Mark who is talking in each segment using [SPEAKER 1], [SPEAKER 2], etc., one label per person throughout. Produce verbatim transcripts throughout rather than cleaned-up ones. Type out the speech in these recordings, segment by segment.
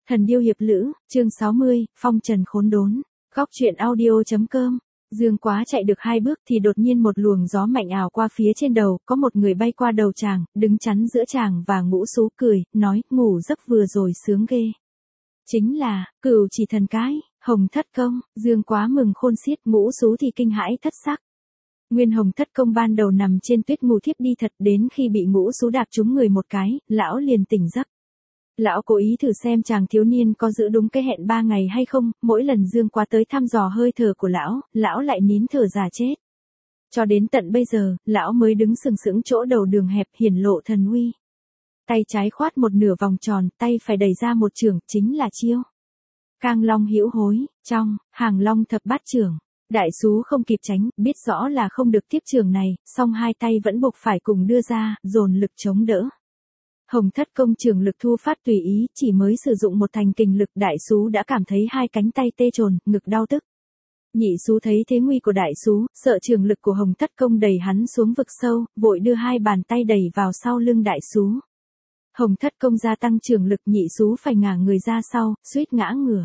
[SPEAKER 1] Thần điêu hiệp lữ, chương sáu mươi, phong trần khốn đốn. Góc truyện audio.com. Dương Quá chạy được hai bước thì đột nhiên một luồng gió mạnh ảo qua phía trên đầu, có một người bay qua đầu chàng, đứng chắn giữa chàng và Ngũ Sú cười, nói, ngủ giấc vừa rồi sướng ghê. Chính là, Cửu Chỉ Thần cái, Hồng Thất Công. Dương Quá mừng khôn xiết, Ngũ Sú thì kinh hãi thất sắc. Nguyên Hồng Thất Công ban đầu nằm trên tuyết ngủ thiếp đi thật, đến khi bị Ngũ Sú đạp trúng người một cái, lão liền tỉnh giấc. Lão cố ý thử xem chàng thiếu niên có giữ đúng cái hẹn ba ngày hay không, mỗi lần Dương Quá tới thăm dò hơi thở của lão, lão lại nín thở giả chết. Cho đến tận bây giờ, lão mới đứng sừng sững chỗ đầu đường hẹp hiển lộ thần uy. Tay trái khoát một nửa vòng tròn, tay phải đẩy ra một chưởng, chính là chiêu Cang Long Hữu Hối, trong Hàng Long Thập Bát Chưởng. Đại Sú không kịp tránh, biết rõ là không được tiếp chưởng này, song hai tay vẫn buộc phải cùng đưa ra, dồn lực chống đỡ. Hồng Thất Công trường lực thu phát tùy ý, chỉ mới sử dụng một thành kình lực, Đại Sú đã cảm thấy hai cánh tay tê trồn, ngực đau tức. Nhị Sú thấy thế nguy của Đại Sú, sợ trường lực của Hồng Thất Công đẩy hắn xuống vực sâu, vội đưa hai bàn tay đẩy vào sau lưng Đại Sú. Hồng Thất Công gia tăng trường lực, Nhị Sú phải ngả người ra sau, suýt ngã ngửa.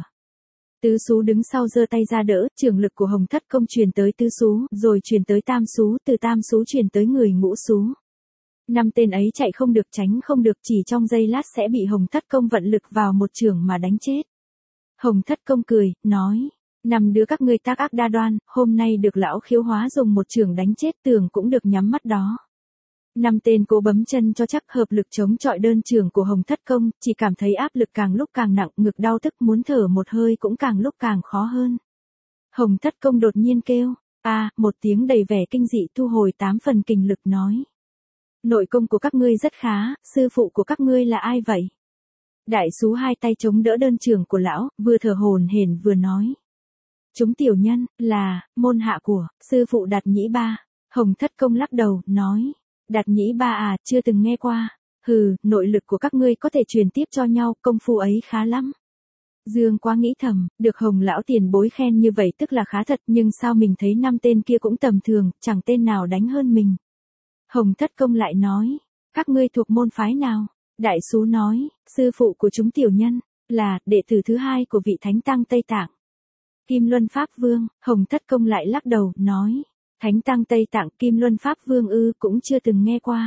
[SPEAKER 1] Tứ Sú đứng sau giơ tay ra đỡ, trường lực của Hồng Thất Công truyền tới Tứ Sú, rồi truyền tới Tam Sú, từ Tam Sú truyền tới người Ngũ Sú. Năm tên ấy chạy không được tránh không được, chỉ trong giây lát sẽ bị Hồng Thất Công vận lực vào một chưởng mà đánh chết. Hồng Thất Công cười, nói, năm đứa các ngươi tác ác đa đoan, hôm nay được lão Khiếu Hóa dùng một chưởng đánh chết, tưởng cũng được nhắm mắt đó. Năm tên cố bấm chân cho chắc, hợp lực chống chọi đơn chưởng của Hồng Thất Công, chỉ cảm thấy áp lực càng lúc càng nặng, ngực đau tức, muốn thở một hơi cũng càng lúc càng khó hơn. Hồng Thất Công đột nhiên kêu, a, một tiếng đầy vẻ kinh dị, thu hồi tám phần kình lực, nói, nội công của các ngươi rất khá, sư phụ của các ngươi là ai vậy? Đại Sú hai tay chống đỡ đơn chưởng của lão, vừa thở hổn hển vừa nói, chúng tiểu nhân là môn hạ của sư phụ Đạt Nhĩ Ba. Hồng Thất Công lắc đầu, nói, Đạt Nhĩ Ba à, chưa từng nghe qua. Hừ, nội lực của các ngươi có thể truyền tiếp cho nhau, công phu ấy khá lắm. Dương Quá nghĩ thầm, được Hồng lão tiền bối khen như vậy tức là khá thật, nhưng sao mình thấy năm tên kia cũng tầm thường, chẳng tên nào đánh hơn mình. Hồng Thất Công lại nói, các ngươi thuộc môn phái nào? Đại Sú nói, sư phụ của chúng tiểu nhân là đệ tử thứ hai của vị Thánh Tăng Tây Tạng, Kim Luân Pháp Vương. Hồng Thất Công lại lắc đầu, nói, Thánh Tăng Tây Tạng, Kim Luân Pháp Vương ư, cũng chưa từng nghe qua.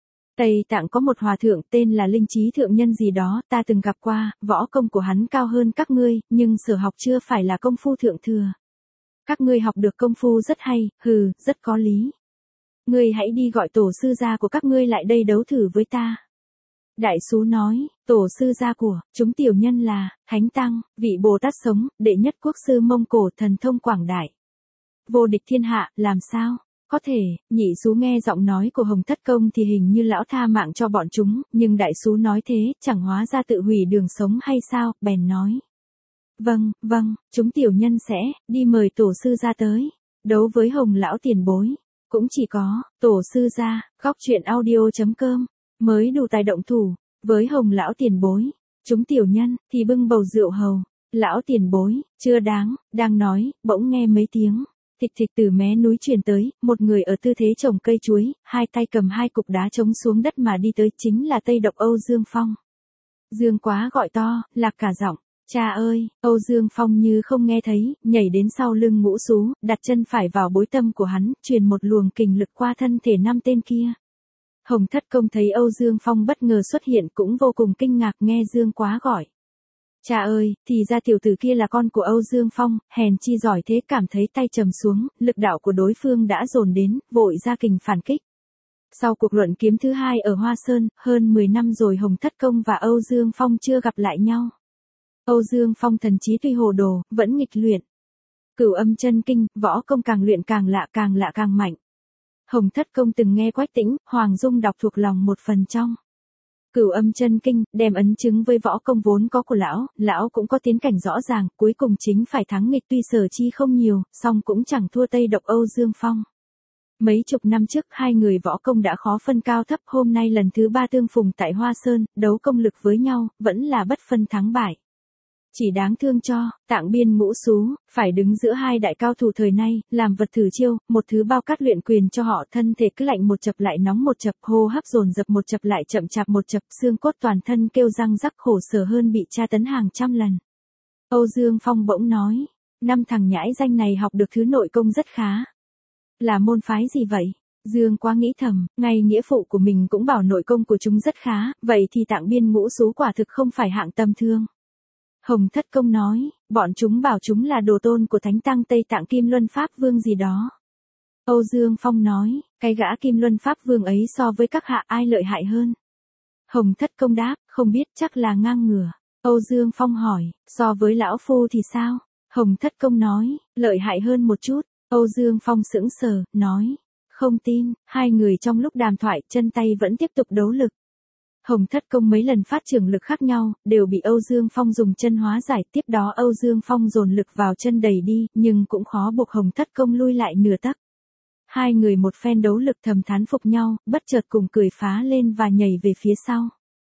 [SPEAKER 1] Tây Tạng có một hòa thượng tên là Linh Trí Thượng Nhân gì đó, ta từng gặp qua, võ công của hắn cao hơn các ngươi, nhưng sở học chưa phải là công phu thượng thừa. Các ngươi học được công phu rất hay, hừ, rất có lý. Ngươi hãy đi gọi tổ sư gia của các ngươi lại đây đấu thử với ta. Đại Sú nói, tổ sư gia của chúng tiểu nhân là Thánh Tăng, vị Bồ Tát sống, đệ nhất quốc sư Mông Cổ, thần thông quảng đại, vô địch thiên hạ, làm sao? Có thể. Nhị Sú nghe giọng nói của Hồng Thất Công thì hình như lão tha mạng cho bọn chúng, nhưng Đại Sú nói thế, chẳng hóa ra tự hủy đường sống hay sao, bèn nói. Vâng, vâng, chúng tiểu nhân sẽ đi mời tổ sư gia tới đấu với Hồng lão tiền bối. Cũng chỉ có tổ sư gia. Góc truyện audio.com mới đủ tài động thủ với Hồng lão tiền bối. Chúng tiểu nhân thì bưng bầu rượu hầu. Lão tiền bối, chưa đáng. Đang nói, bỗng nghe mấy tiếng thịch thịch từ mé núi truyền tới, một người ở tư thế trồng cây chuối, hai tay cầm hai cục đá trống xuống đất mà đi tới, chính là Tây Độc Âu Dương Phong. Dương Quá gọi to, lạc cả giọng, cha ơi. Âu Dương Phong như không nghe thấy, nhảy đến sau lưng Ngũ Sú, đặt chân phải vào bối tâm của hắn, truyền một luồng kình lực qua thân thể năm tên kia. Hồng Thất Công thấy Âu Dương Phong bất ngờ xuất hiện cũng vô cùng kinh ngạc, nghe Dương Quá gọi, cha ơi, thì ra tiểu tử kia là con của Âu Dương Phong, hèn chi giỏi thế, cảm thấy tay trầm xuống, lực đạo của đối phương đã dồn đến, vội ra kình phản kích. Sau cuộc luận kiếm thứ hai ở Hoa Sơn, hơn mười năm rồi Hồng Thất Công và Âu Dương Phong chưa gặp lại nhau. Âu Dương Phong thần trí tuy hồ đồ, vẫn nghịch luyện Cửu Âm Chân Kinh, võ công càng luyện càng lạ, càng lạ càng mạnh. Hồng Thất Công từng nghe Quách Tĩnh, Hoàng Dung đọc thuộc lòng một phần trong Cửu Âm Chân Kinh, đem ấn chứng với võ công vốn có của lão, lão cũng có tiến cảnh rõ ràng, cuối cùng chính phải thắng nghịch, tuy sở chi không nhiều, song cũng chẳng thua Tây Độc Âu Dương Phong. Mấy chục năm trước hai người võ công đã khó phân cao thấp, hôm nay lần thứ ba tương phùng tại Hoa Sơn, đấu công lực với nhau, vẫn là bất phân thắng bại. Chỉ đáng thương cho, Tạng Biên Ngũ Xú, phải đứng giữa hai đại cao thủ thời nay, làm vật thử chiêu, một thứ bao cát luyện quyền cho họ, thân thể cứ lạnh một chập lại nóng một chập, hô hấp dồn dập một chập lại chậm chạp một chập, xương cốt toàn thân kêu răng rắc khổ sở hơn bị tra tấn hàng trăm lần. Âu Dương Phong bỗng nói, năm thằng nhãi danh này học được thứ nội công rất khá. Là môn phái gì vậy? Dương Quá nghĩ thầm, ngay nghĩa phụ của mình cũng bảo nội công của chúng rất khá, vậy thì Tạng Biên Ngũ Xú quả thực không phải hạng tầm thường. Hồng Thất Công nói, bọn chúng bảo chúng là đồ tôn của Thánh Tăng Tây Tạng Kim Luân Pháp Vương gì đó. Âu Dương Phong nói, cái gã Kim Luân Pháp Vương ấy so với các hạ ai lợi hại hơn? Hồng Thất Công đáp, không biết, chắc là ngang ngửa. Âu Dương Phong hỏi, so với lão phu thì sao? Hồng Thất Công nói, lợi hại hơn một chút. Âu Dương Phong sững sờ, nói, không tin. Hai người trong lúc đàm thoại, chân tay vẫn tiếp tục đấu lực. Hồng Thất Công mấy lần phát trưởng lực khác nhau, đều bị Âu Dương Phong dùng chân hóa giải, tiếp đó Âu Dương Phong dồn lực vào chân đẩy đi, nhưng cũng khó buộc Hồng Thất Công lui lại nửa tấc. Hai người một phen đấu lực thầm thán phục nhau, bất chợt cùng cười phá lên và nhảy về phía sau.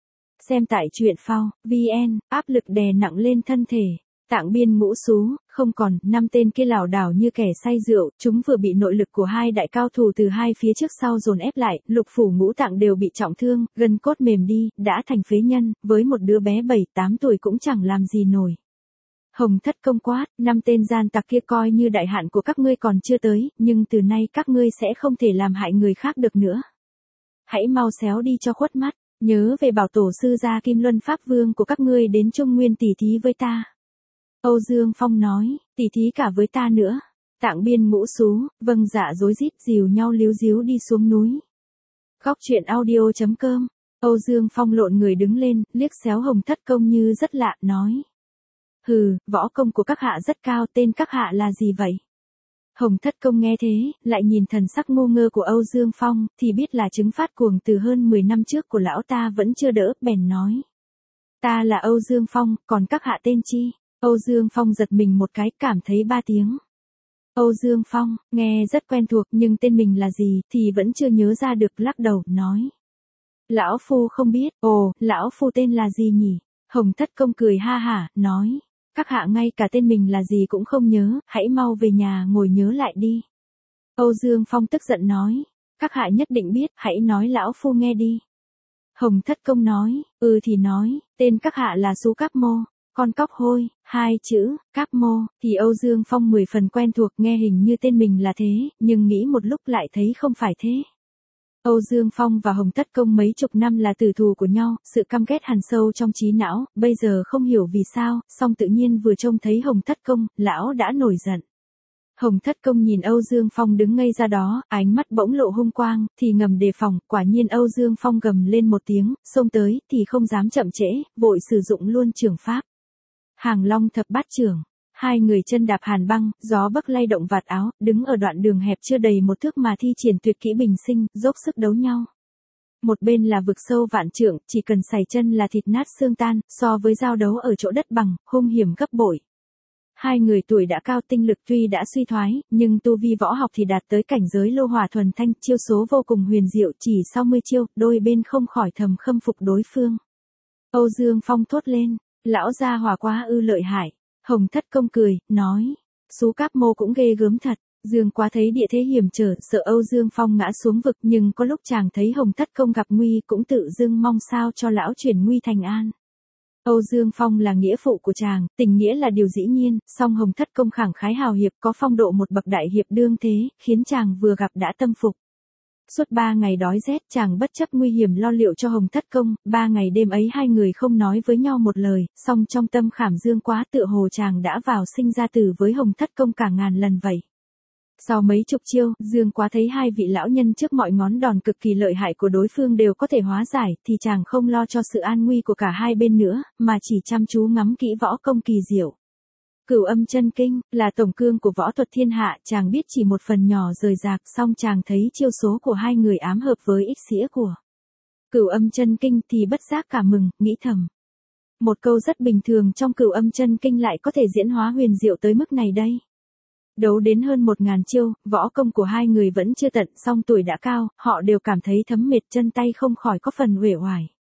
[SPEAKER 1] Xem tại truyện phao, vn, áp lực đè nặng lên thân thể. Tạng Biên Ngũ Xú, không còn, năm tên kia lảo đảo như kẻ say rượu, chúng vừa bị nội lực của hai đại cao thủ từ hai phía trước sau dồn ép lại, lục phủ ngũ tạng đều bị trọng thương, gân cốt mềm đi, đã thành phế nhân, với một đứa bé bảy tám tuổi cũng chẳng làm gì nổi. Hồng Thất Công quát, năm tên gian tặc kia coi như đại hạn của các ngươi còn chưa tới, nhưng từ nay các ngươi sẽ không thể làm hại người khác được nữa. Hãy mau xéo đi cho khuất mắt, nhớ về bảo tổ sư gia Kim Luân Pháp Vương của các ngươi đến Trung Nguyên tỉ thí với ta. Âu Dương Phong nói, tỉ thí cả với ta nữa. Tạng Biên Ngũ Xú, vâng dạ rối rít dìu nhau líu díu đi xuống núi. Góc truyện audio chấm com. Âu Dương Phong lộn người đứng lên, liếc xéo Hồng Thất Công như rất lạ, nói. Hừ, võ công của các hạ rất cao, tên các hạ là gì vậy? Hồng Thất Công nghe thế, lại nhìn thần sắc ngu ngơ của Âu Dương Phong, thì biết là chứng phát cuồng từ hơn mười năm trước của lão ta vẫn chưa đỡ, bèn nói. Ta là Âu Dương Phong, còn các hạ tên chi? Âu Dương Phong giật mình một cái, cảm thấy ba tiếng. Âu Dương Phong, nghe rất quen thuộc nhưng tên mình là gì thì vẫn chưa nhớ ra được, lắc đầu, nói. Lão phu không biết, ồ, lão phu tên là gì nhỉ? Hồng Thất Công cười ha hả, nói. Các hạ ngay cả tên mình là gì cũng không nhớ, hãy mau về nhà ngồi nhớ lại đi. Âu Dương Phong tức giận nói. Các hạ nhất định biết, hãy nói lão phu nghe đi. Hồng Thất Công nói, ừ thì nói, tên các hạ là Sú Cáp Mô. Con cóc hôi, hai chữ, Cáp Mô, thì Âu Dương Phong mười phần quen thuộc, nghe hình như tên mình là thế, nhưng nghĩ một lúc lại thấy không phải thế. Âu Dương Phong và Hồng Thất Công mấy chục năm là tử thù của nhau, sự căm ghét hằn sâu trong trí não, bây giờ không hiểu vì sao, song tự nhiên vừa trông thấy Hồng Thất Công, lão đã nổi giận. Hồng Thất Công nhìn Âu Dương Phong đứng ngây ra đó, ánh mắt bỗng lộ hung quang, thì ngầm đề phòng, quả nhiên Âu Dương Phong gầm lên một tiếng, xông tới, thì không dám chậm trễ, vội sử dụng luôn trường pháp. Hàng Long Thập Bát Chưởng. Hai người chân đạp hàn băng, gió bấc lay động vạt áo, đứng ở đoạn đường hẹp chưa đầy một thước mà thi triển tuyệt kỹ bình sinh, dốc sức đấu nhau. Một bên là vực sâu vạn trượng, chỉ cần sải chân là thịt nát xương tan, so với giao đấu ở chỗ đất bằng, hung hiểm gấp bội. Hai người tuổi đã cao, tinh lực tuy đã suy thoái, nhưng tu vi võ học thì đạt tới cảnh giới lô hỏa thuần thanh, chiêu số vô cùng huyền diệu, chỉ sau mươi chiêu, đôi bên không khỏi thầm khâm phục đối phương. Âu Dương Phong thốt lên, lão gia hỏa quá ư lợi hại. Hồng Thất Công cười, nói, Sú Cáp Mô cũng ghê gớm thật. Dương Quá thấy địa thế hiểm trở, sợ Âu Dương Phong ngã xuống vực, nhưng có lúc chàng thấy Hồng Thất Công gặp nguy cũng tự dưng mong sao cho lão chuyển nguy thành an. Âu Dương Phong là nghĩa phụ của chàng, tình nghĩa là điều dĩ nhiên, song Hồng Thất Công khẳng khái hào hiệp, có phong độ một bậc đại hiệp đương thế, khiến chàng vừa gặp đã tâm phục. Suốt ba ngày đói rét, chàng bất chấp nguy hiểm lo liệu cho Hồng Thất Công, ba ngày đêm ấy hai người không nói với nhau một lời, song trong tâm khảm Dương Quá tựa hồ chàng đã vào sinh ra tử với Hồng Thất Công cả ngàn lần vậy. Sau mấy chục chiêu, Dương Quá thấy hai vị lão nhân trước mọi ngón đòn cực kỳ lợi hại của đối phương đều có thể hóa giải, thì chàng không lo cho sự an nguy của cả hai bên nữa, mà chỉ chăm chú ngắm kỹ võ công kỳ diệu. Cửu Âm Chân Kinh là tổng cương của võ thuật thiên hạ, chàng biết chỉ một phần nhỏ rời rạc, song chàng thấy chiêu số của hai người ám hợp với ích xĩa của Cửu Âm Chân Kinh thì bất giác cả mừng, nghĩ thầm. Một câu rất bình thường trong Cửu Âm Chân Kinh lại có thể diễn hóa huyền diệu tới mức này đây. Đấu đến hơn một ngàn chiêu, võ công của hai người vẫn chưa tận, song tuổi đã cao, họ đều cảm thấy thấm mệt, chân tay không khỏi có phần uể oải.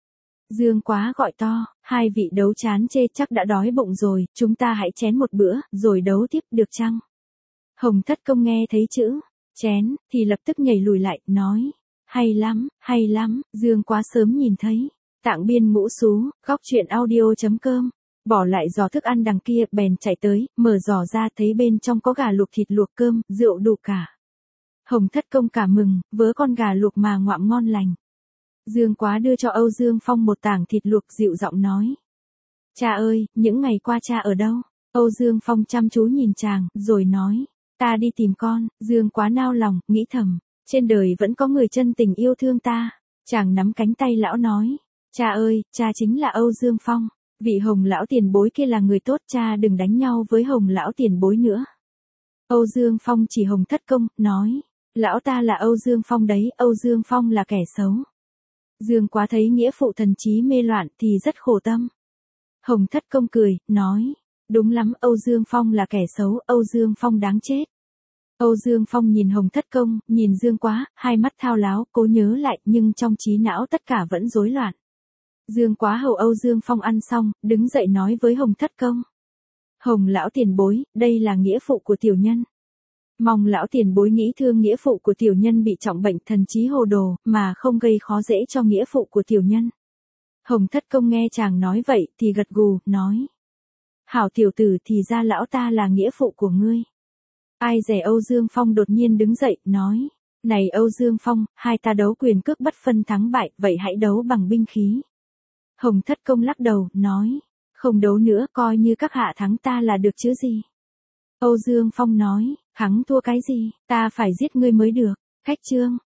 [SPEAKER 1] Dương Quá gọi to, hai vị đấu chán chê chắc đã đói bụng rồi, chúng ta hãy chén một bữa, rồi đấu tiếp được chăng? Hồng Thất Công nghe thấy chữ chén, thì lập tức nhảy lùi lại, nói, hay lắm, hay lắm, Dương Quá sớm nhìn thấy. Tạng Biên Ngũ Xú, góc truyện audio.com, bỏ lại giò thức ăn đằng kia, bèn chạy tới, mở giò ra thấy bên trong có gà luộc, thịt luộc, cơm, rượu đủ cả. Hồng Thất Công cả mừng, vớ con gà luộc mà ngoạm ngon lành. Dương Quá đưa cho Âu Dương Phong một tảng thịt luộc, dịu giọng nói. Cha ơi, những ngày qua cha ở đâu? Âu Dương Phong chăm chú nhìn chàng, rồi nói. Ta đi tìm con. Dương Quá nao lòng, nghĩ thầm. Trên đời vẫn có người chân tình yêu thương ta. Chàng nắm cánh tay lão nói. Cha ơi, cha chính là Âu Dương Phong. Vị Hồng lão tiền bối kia là người tốt, cha đừng đánh nhau với Hồng lão tiền bối nữa. Âu Dương Phong chỉ Hồng Thất Công, nói. Lão ta là Âu Dương Phong đấy, Âu Dương Phong là kẻ xấu. Dương Quá thấy nghĩa phụ thần trí mê loạn thì rất khổ tâm. Hồng Thất Công cười, nói. Đúng lắm, Âu Dương Phong là kẻ xấu, Âu Dương Phong đáng chết. Âu Dương Phong nhìn Hồng Thất Công, nhìn Dương Quá, hai mắt thao láo, cố nhớ lại, nhưng trong trí não tất cả vẫn rối loạn. Dương Quá hầu Âu Dương Phong ăn xong, đứng dậy nói với Hồng Thất Công. Hồng lão tiền bối, đây là nghĩa phụ của tiểu nhân. Mong lão tiền bối nghĩ thương nghĩa phụ của tiểu nhân bị trọng bệnh thần trí hồ đồ, mà không gây khó dễ cho nghĩa phụ của tiểu nhân. Hồng Thất Công nghe chàng nói vậy, thì gật gù, nói. Hảo tiểu tử, thì ra lão ta là nghĩa phụ của ngươi. Ai dè Âu Dương Phong đột nhiên đứng dậy, nói. Này Âu Dương Phong, hai ta đấu quyền cước bất phân thắng bại, vậy hãy đấu bằng binh khí. Hồng Thất Công lắc đầu, nói. Không đấu nữa, coi như các hạ thắng ta là được chứ gì. Âu Dương Phong nói. Thắng thua cái gì, ta phải giết ngươi mới được. Cách chương.